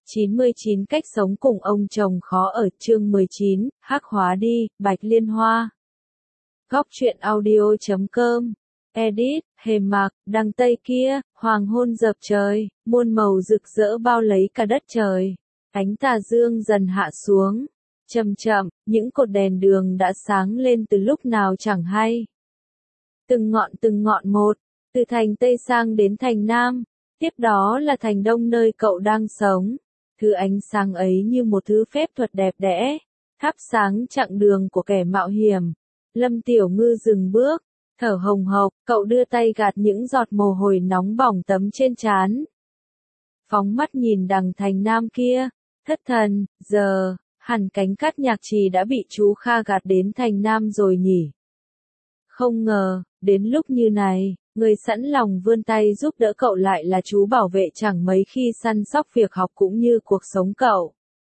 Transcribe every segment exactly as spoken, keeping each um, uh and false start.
chín mươi chín cách sống cùng ông chồng khó ở chương mười chín, hắc hóa đi, Bạch Liên Hoa. Góc truyện audio chấm com. Edit, Hềm Mạc, đằng Tây kia, hoàng hôn dập trời, muôn màu rực rỡ bao lấy cả đất trời. Ánh tà dương dần hạ xuống. Chậm chậm, những cột đèn đường đã sáng lên từ lúc nào chẳng hay. Từng ngọn từng ngọn một, từ thành Tây sang đến thành Nam, tiếp đó là thành Đông nơi cậu đang sống. Thứ ánh sáng ấy như một thứ phép thuật đẹp đẽ, thắp sáng chặng đường của kẻ mạo hiểm. Lâm Tiểu Ngư dừng bước, thở hồng hộc, cậu đưa tay gạt những giọt mồ hôi nóng bỏng tấm trên trán. Phóng mắt nhìn đằng thành Nam kia, thất thần, giờ, hẳn cánh cát nhạc trì đã bị chú Kha gạt đến thành Nam rồi nhỉ. Không ngờ, đến lúc như này, người sẵn lòng vươn tay giúp đỡ cậu lại là chú bảo vệ chẳng mấy khi săn sóc việc học cũng như cuộc sống cậu.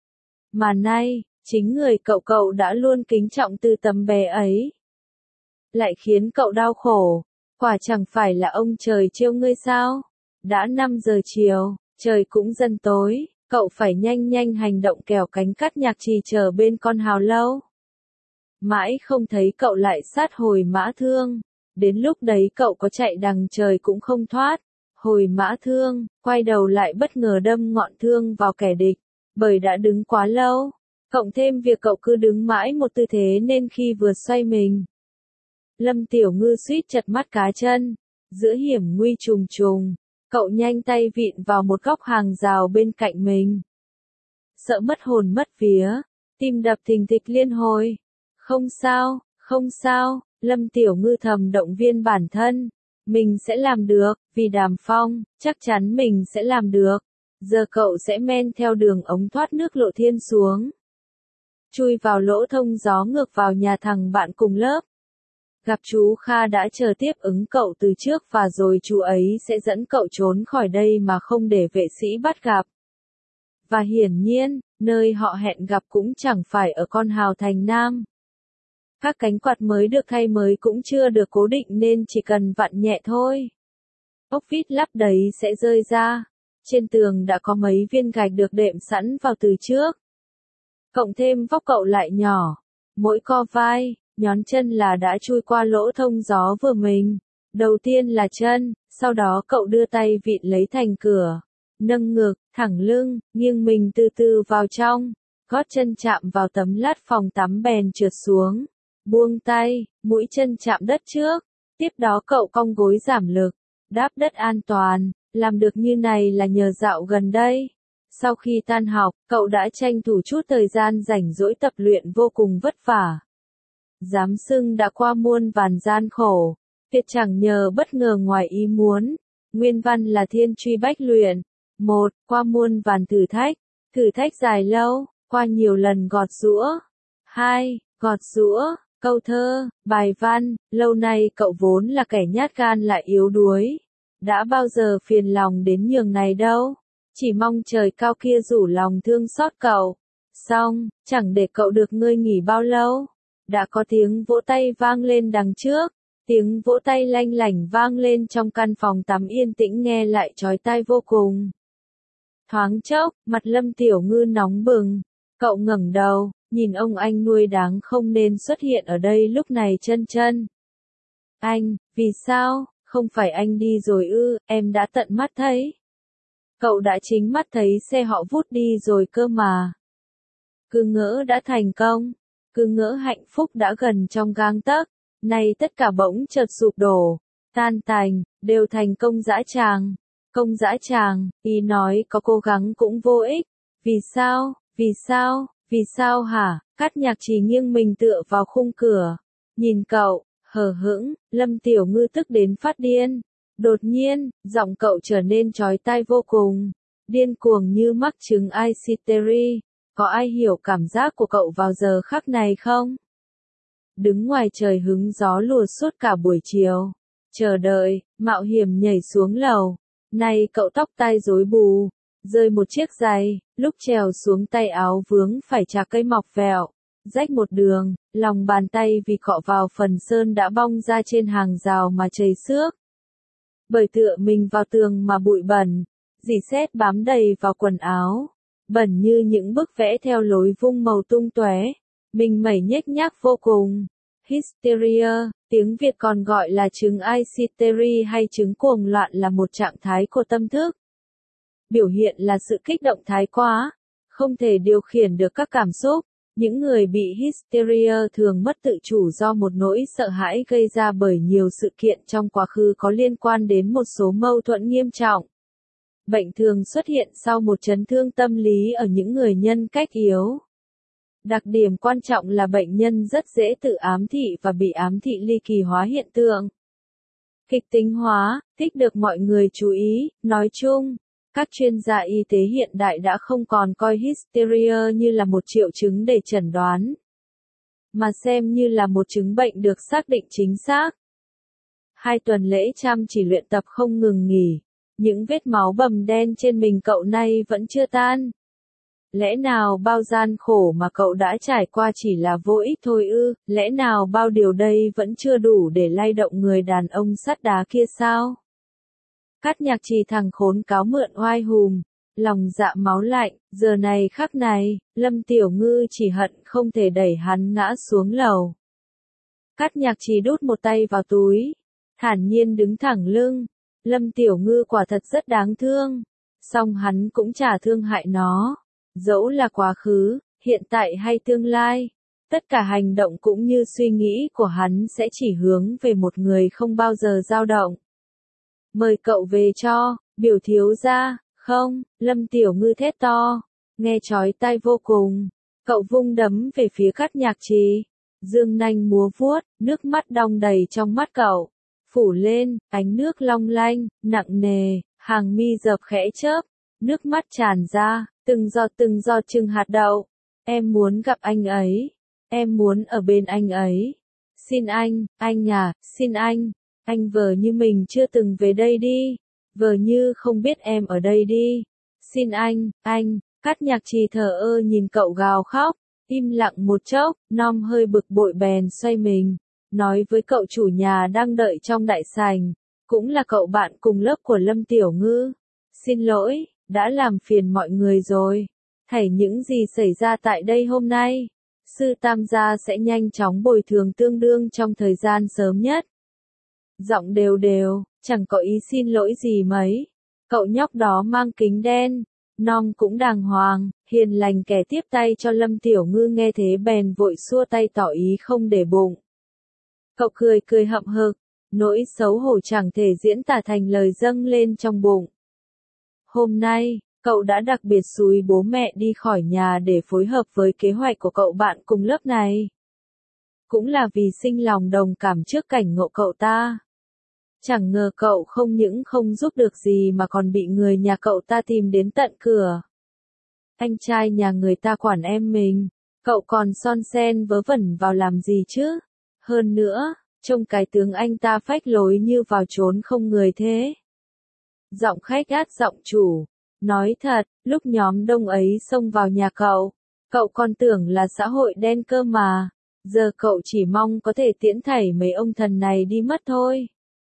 Mà nay, chính người cậu cậu đã luôn kính trọng từ tấm bé ấy. Lại khiến cậu đau khổ, quả chẳng phải là ông trời trêu ngươi sao? Đã năm giờ chiều, trời cũng dần tối, cậu phải nhanh nhanh hành động kẻo cánh cát nhạc trì chờ bên con hào lâu. Mãi không thấy cậu lại sát hồi Mã Thương. Đến lúc đấy cậu có chạy đằng trời cũng không thoát. Hồi Mã Thương, quay đầu lại bất ngờ đâm ngọn thương vào kẻ địch. Bởi đã đứng quá lâu. Cộng thêm việc cậu cứ đứng mãi một tư thế nên khi vừa xoay mình. Lâm Tiểu Ngư suýt chật mắt cá chân. Giữa hiểm nguy trùng trùng, cậu nhanh tay vịn vào một góc hàng rào bên cạnh mình. Sợ mất hồn mất vía, tim đập thình thịch liên hồi. Không sao, không sao, Lâm Tiểu Ngư thầm động viên bản thân. Mình sẽ làm được, vì Đàm Phong, chắc chắn mình sẽ làm được. Giờ cậu sẽ men theo đường ống thoát nước Lộ Thiên xuống. Chui vào lỗ thông gió ngược vào nhà thằng bạn cùng lớp. Gặp chú Kha đã chờ tiếp ứng cậu từ trước và rồi chú ấy sẽ dẫn cậu trốn khỏi đây mà không để vệ sĩ bắt gặp. Và hiển nhiên, nơi họ hẹn gặp cũng chẳng phải ở con hào thành Nam. Các cánh quạt mới được thay mới cũng chưa được cố định nên chỉ cần vặn nhẹ thôi. Ốc vít lắp đấy sẽ rơi ra. Trên tường đã có mấy viên gạch được đệm sẵn vào từ trước. Cộng thêm vóc cậu lại nhỏ. Mỗi co vai, nhón chân là đã chui qua lỗ thông gió vừa mình. Đầu tiên là chân, sau đó cậu đưa tay vịn lấy thành cửa. Nâng ngực, thẳng lưng, nghiêng mình từ từ vào trong. Gót chân chạm vào tấm lát phòng tắm bèn trượt xuống. Buông tay, mũi chân chạm đất trước. Tiếp đó cậu cong gối giảm lực. Đáp đất an toàn. Làm được như này là nhờ dạo gần đây. Sau khi tan học, cậu đã tranh thủ chút thời gian rảnh rỗi tập luyện vô cùng vất vả. Dám xưng đã qua muôn vàn gian khổ. Tuyệt chẳng nhờ bất ngờ ngoài ý muốn. Nguyên văn là thiên truy bách luyện. Một, qua muôn vàn thử thách. Thử thách dài lâu, qua nhiều lần gọt giũa. Hai, gọt giũa, câu thơ, bài văn. Lâu nay cậu vốn là kẻ nhát gan lại yếu đuối. Đã bao giờ phiền lòng đến nhường này đâu. Chỉ mong trời cao kia rủ lòng thương xót cậu. Xong, chẳng để cậu được ngơi nghỉ bao lâu. Đã có tiếng vỗ tay vang lên đằng trước. Tiếng vỗ tay lanh lảnh vang lên trong căn phòng tắm yên tĩnh nghe lại chói tai vô cùng. Thoáng chốc, mặt Lâm Tiểu Ngư nóng bừng. Cậu ngẩng đầu, nhìn ông anh nuôi đáng không nên xuất hiện ở đây lúc này chân chân. Anh, vì sao, không phải anh đi rồi ư, em đã tận mắt thấy. Cậu đã chính mắt thấy xe họ vút đi rồi cơ mà. Cứ ngỡ đã thành công, cứ ngỡ hạnh phúc đã gần trong gang tấc, nay tất cả bỗng chợt sụp đổ, tan tành, đều thành công dã tràng. Công dã tràng, ý nói có cố gắng cũng vô ích. Vì sao, vì sao, vì sao hả? Cát nhạc trì nghiêng mình tựa vào khung cửa. Nhìn cậu, hờ hững, Lâm Tiểu Ngư tức đến phát điên. Đột nhiên, giọng cậu trở nên chói tai vô cùng. Điên cuồng như mắc chứng Aisiteri. Có ai hiểu cảm giác của cậu vào giờ khắc này không? Đứng ngoài trời hứng gió lùa suốt cả buổi chiều. Chờ đợi, mạo hiểm nhảy xuống lầu. Này cậu tóc tai rối bù, rơi một chiếc giày, lúc trèo xuống tay áo vướng phải chà cây mọc vẹo, rách một đường, lòng bàn tay vì cọ vào phần sơn đã bong ra trên hàng rào mà chảy xước. Bởi tựa mình vào tường mà bụi bẩn, rỉ sét bám đầy vào quần áo. bẩn như những bức vẽ theo lối vung màu tung tóe, mình mẩy nhếch nhác vô cùng. Hysteria, tiếng Việt còn gọi là chứng Aisytery hay chứng cuồng loạn là một trạng thái của tâm thức. Biểu hiện là sự kích động thái quá, không thể điều khiển được các cảm xúc. Những người bị hysteria thường mất tự chủ do một nỗi sợ hãi gây ra bởi nhiều sự kiện trong quá khứ có liên quan đến một số mâu thuẫn nghiêm trọng. Bệnh thường xuất hiện sau một chấn thương tâm lý ở những người nhân cách yếu. Đặc điểm quan trọng là bệnh nhân rất dễ tự ám thị và bị ám thị ly kỳ hóa hiện tượng. Kịch tính hóa, thích được mọi người chú ý, nói chung. Các chuyên gia y tế hiện đại đã không còn coi hysteria như là một triệu chứng để chẩn đoán, mà xem như là một chứng bệnh được xác định chính xác. Hai tuần lễ chăm chỉ luyện tập không ngừng nghỉ, những vết máu bầm đen trên mình cậu nay vẫn chưa tan. Lẽ nào bao gian khổ mà cậu đã trải qua chỉ là vô ích thôi ư, lẽ nào bao điều đây vẫn chưa đủ để lay động người đàn ông sắt đá kia sao? Cát Nhạc Trì thằng khốn cáo mượn oai hùm, lòng dạ máu lạnh, giờ này khắc này, Lâm Tiểu Ngư chỉ hận không thể đẩy hắn ngã xuống lầu. Cát Nhạc Trì đút một tay vào túi, thản nhiên đứng thẳng lưng, Lâm Tiểu Ngư quả thật rất đáng thương, song hắn cũng chả thương hại nó, dẫu là quá khứ, hiện tại hay tương lai, tất cả hành động cũng như suy nghĩ của hắn sẽ chỉ hướng về một người không bao giờ dao động. Mời cậu về cho, biểu thiếu gia, không, Lâm Tiểu Ngư thét to, nghe chói tai vô cùng, cậu vung đấm về phía Cát Nhạc Trì, dương nanh múa vuốt, nước mắt đong đầy trong mắt cậu, phủ lên, ánh nước long lanh, nặng nề, hàng mi dập khẽ chớp, nước mắt tràn ra, từng giọt từng giọt chừng hạt đậu, em muốn gặp anh ấy, em muốn ở bên anh ấy, xin anh, anh à, xin anh. Anh vờ như mình chưa từng về đây đi, vờ như không biết em ở đây đi. Xin anh, anh, Cát Nhạc Trì thờ ơ nhìn cậu gào khóc, im lặng một chốc, Nom hơi bực bội bèn xoay mình, nói với cậu chủ nhà đang đợi trong đại sảnh, cũng là cậu bạn cùng lớp của Lâm Tiểu Ngư. Xin lỗi, đã làm phiền mọi người rồi. Thảy những gì xảy ra tại đây hôm nay, sư Tam gia sẽ nhanh chóng bồi thường tương đương trong thời gian sớm nhất. Giọng đều đều, chẳng có ý xin lỗi gì mấy. Cậu nhóc đó mang kính đen, Nom cũng đàng hoàng, hiền lành kẻ tiếp tay cho Lâm Tiểu Ngư nghe thế bèn vội xua tay tỏ ý không để bụng. Cậu cười cười hậm hực, nỗi xấu hổ chẳng thể diễn tả thành lời dâng lên trong bụng. Hôm nay, cậu đã đặc biệt xúi bố mẹ đi khỏi nhà để phối hợp với kế hoạch của cậu bạn cùng lớp này. Cũng là vì sinh lòng đồng cảm trước cảnh ngộ cậu ta. Chẳng ngờ cậu không những không giúp được gì mà còn bị người nhà cậu ta tìm đến tận cửa. Anh trai nhà người ta quản em mình, cậu còn son sen vớ vẩn vào làm gì chứ? Hơn nữa, trông cái tướng anh ta phách lối như vào trốn không người thế. Giọng khách át giọng chủ, nói thật, lúc nhóm đông ấy xông vào nhà cậu, cậu còn tưởng là xã hội đen cơ mà, giờ cậu chỉ mong có thể tiễn thảy mấy ông thần này đi mất thôi.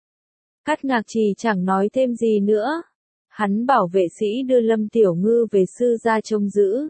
Cát Nhạc Trì chẳng nói thêm gì nữa. Hắn bảo vệ sĩ đưa Lâm Tiểu Ngư về sư gia trông giữ.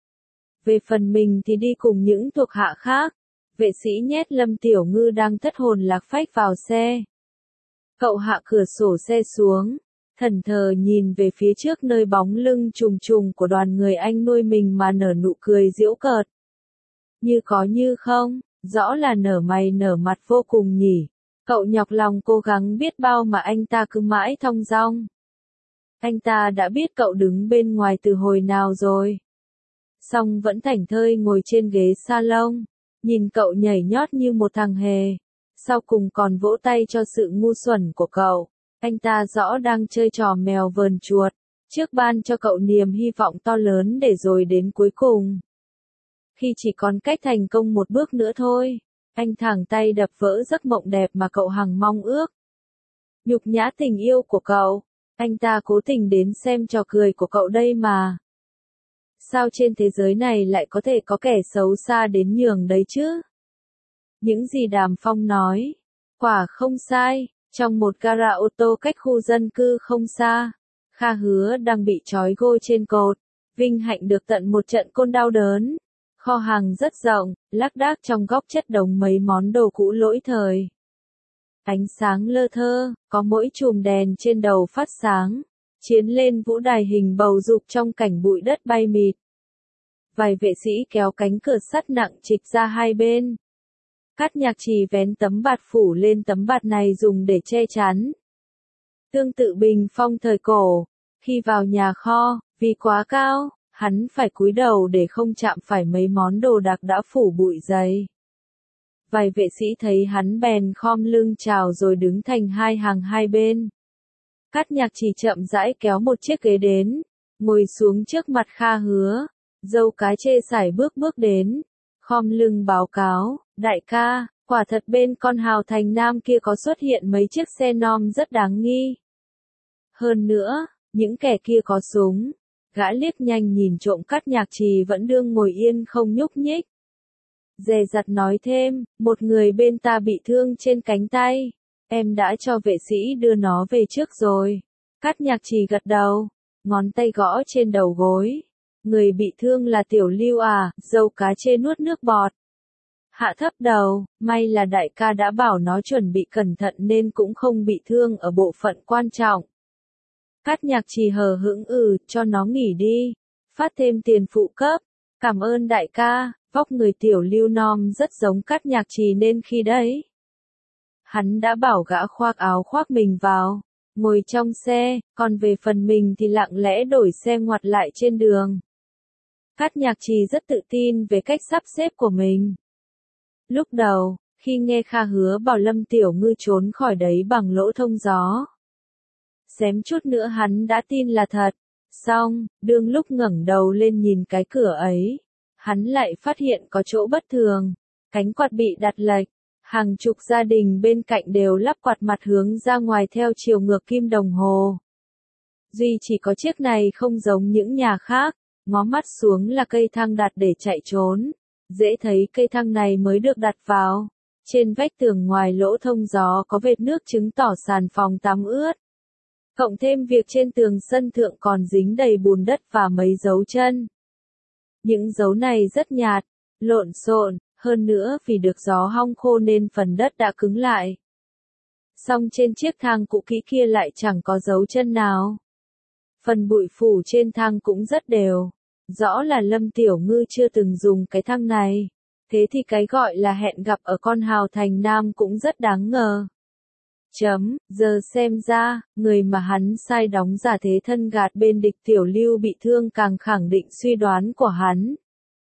Về phần mình thì đi cùng những thuộc hạ khác. Vệ sĩ nhét Lâm Tiểu Ngư đang thất hồn lạc phách vào xe. Cậu hạ cửa sổ xe xuống, thẫn thờ nhìn về phía trước nơi bóng lưng trùng trùng của đoàn người anh nuôi mình mà nở nụ cười giễu cợt. Như có như không, rõ là nở mày nở mặt vô cùng nhỉ. Cậu nhọc lòng cố gắng biết bao mà anh ta cứ mãi thong dong. Anh ta đã biết cậu đứng bên ngoài từ hồi nào rồi. Song vẫn thảnh thơi ngồi trên ghế salon, nhìn cậu nhảy nhót như một thằng hề. Sau cùng còn vỗ tay cho sự ngu xuẩn của cậu. Anh ta rõ đang chơi trò mèo vờn chuột, trước ban cho cậu niềm hy vọng to lớn để rồi đến cuối cùng. Khi chỉ còn cách thành công một bước nữa thôi. Anh thẳng tay đập vỡ giấc mộng đẹp mà cậu hằng mong ước. Nhục nhã tình yêu của cậu, anh ta cố tình đến xem trò cười của cậu đây mà. Sao trên thế giới này lại có thể có kẻ xấu xa đến nhường đấy chứ? Những gì Đàm Phong nói, quả không sai, trong một gara ô tô cách khu dân cư không xa, Kha Hứa đang bị trói gô trên cột, vinh hạnh được tận một trận côn đau đớn. Kho hàng rất rộng, lác đác trong góc chất đống mấy món đồ cũ lỗi thời. Ánh sáng lơ thơ, có mỗi chùm đèn trên đầu phát sáng, chiến lên vũ đài hình bầu dục trong cảnh bụi đất bay mịt. Vài vệ sĩ kéo cánh cửa sắt nặng trịch ra hai bên. Cát Nhạc Trì vén tấm bạt phủ lên tấm bạt này dùng để che chắn. Tương tự bình phong thời cổ, khi vào nhà kho, vì quá cao, hắn phải cúi đầu để không chạm phải mấy món đồ đạc đã phủ bụi dày. Vài vệ sĩ thấy hắn bèn khom lưng chào rồi đứng thành hai hàng hai bên. Cát Nhạc Trì chậm rãi kéo một chiếc ghế đến, ngồi xuống trước mặt Kha Hứa. Dâu cái chê sải bước bước đến, khom lưng báo cáo, đại ca, quả thật bên con hào thành nam kia có xuất hiện mấy chiếc xe nom rất đáng nghi. Hơn nữa, những kẻ kia có súng. Gã liếc nhanh nhìn trộm Cát Nhạc Trì vẫn đương ngồi yên không nhúc nhích. Dè dặt nói thêm, một người bên ta bị thương trên cánh tay, em đã cho vệ sĩ đưa nó về trước rồi. Cát Nhạc Trì gật đầu, ngón tay gõ trên đầu gối. Người bị thương là Tiểu Lưu à, dâu cá chê nuốt nước bọt. Hạ thấp đầu, may là đại ca đã bảo nó chuẩn bị cẩn thận nên cũng không bị thương ở bộ phận quan trọng. Cát Nhạc Trì hờ hững ừ, cho nó nghỉ đi, phát thêm tiền phụ cấp. Cảm ơn đại ca, vóc người Tiểu Lưu nom rất giống Cát Nhạc Trì nên khi đấy. Hắn đã bảo gã khoác áo khoác mình vào, ngồi trong xe, còn về phần mình thì lặng lẽ đổi xe ngoặt lại trên đường. Cát Nhạc Trì rất tự tin về cách sắp xếp của mình. Lúc đầu, khi nghe Kha Hứa bảo Lâm Tiểu Ngư trốn khỏi đấy bằng lỗ thông gió, xém chút nữa hắn đã tin là thật. Xong, đương lúc ngẩng đầu lên nhìn cái cửa ấy, hắn lại phát hiện có chỗ bất thường. Cánh quạt bị đặt lệch, hàng chục gia đình bên cạnh đều lắp quạt mặt hướng ra ngoài theo chiều ngược kim đồng hồ. Duy chỉ có chiếc này không giống những nhà khác. Ngó mắt xuống là cây thang đặt để chạy trốn. Dễ thấy cây thang này mới được đặt vào. Trên vách tường ngoài lỗ thông gió có vệt nước chứng tỏ sàn phòng tắm ướt. Cộng thêm việc trên tường sân thượng còn dính đầy bùn đất và mấy dấu chân. Những dấu này rất nhạt, lộn xộn, hơn nữa vì được gió hong khô nên phần đất đã cứng lại. Song trên chiếc thang cũ kỹ kia lại chẳng có dấu chân nào. Phần bụi phủ trên thang cũng rất đều. Rõ là Lâm Tiểu Ngư chưa từng dùng cái thang này. Thế thì cái gọi là hẹn gặp ở con hào thành nam cũng rất đáng ngờ. Chấm, giờ xem ra, người mà hắn sai đóng giả thế thân gạt bên địch Tiểu Lưu bị thương càng khẳng định suy đoán của hắn.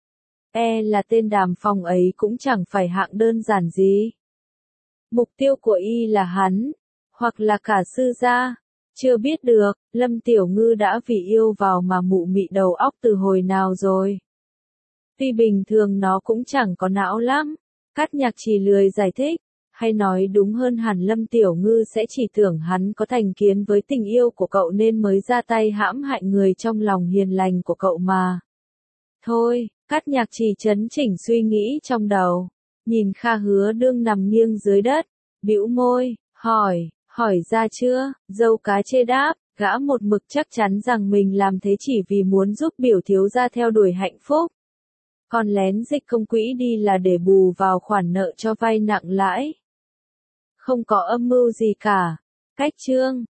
E là tên Đàm Phong ấy cũng chẳng phải hạng đơn giản gì. Mục tiêu của y là hắn, hoặc là cả sư gia. Chưa biết được, Lâm Tiểu Ngư đã vì yêu vào mà mụ mị đầu óc từ hồi nào rồi. Tuy bình thường nó cũng chẳng có não lắm. Cát Nhạc Trì lười giải thích, hay nói đúng hơn hẳn Lâm Tiểu Ngư sẽ chỉ tưởng hắn có thành kiến với tình yêu của cậu nên mới ra tay hãm hại người trong lòng hiền lành của cậu mà. Thôi, Cát Nhạc Trì chấn chỉnh suy nghĩ trong đầu, nhìn Kha Hứa đương nằm nghiêng dưới đất, bĩu môi, hỏi. Hỏi ra chưa, dâu cá chê đáp, gã một mực chắc chắn rằng mình làm thế chỉ vì muốn giúp biểu thiếu gia theo đuổi hạnh phúc. Còn lén dịch công quỹ đi là để bù vào khoản nợ cho vay nặng lãi. Không có âm mưu gì cả. Cách chương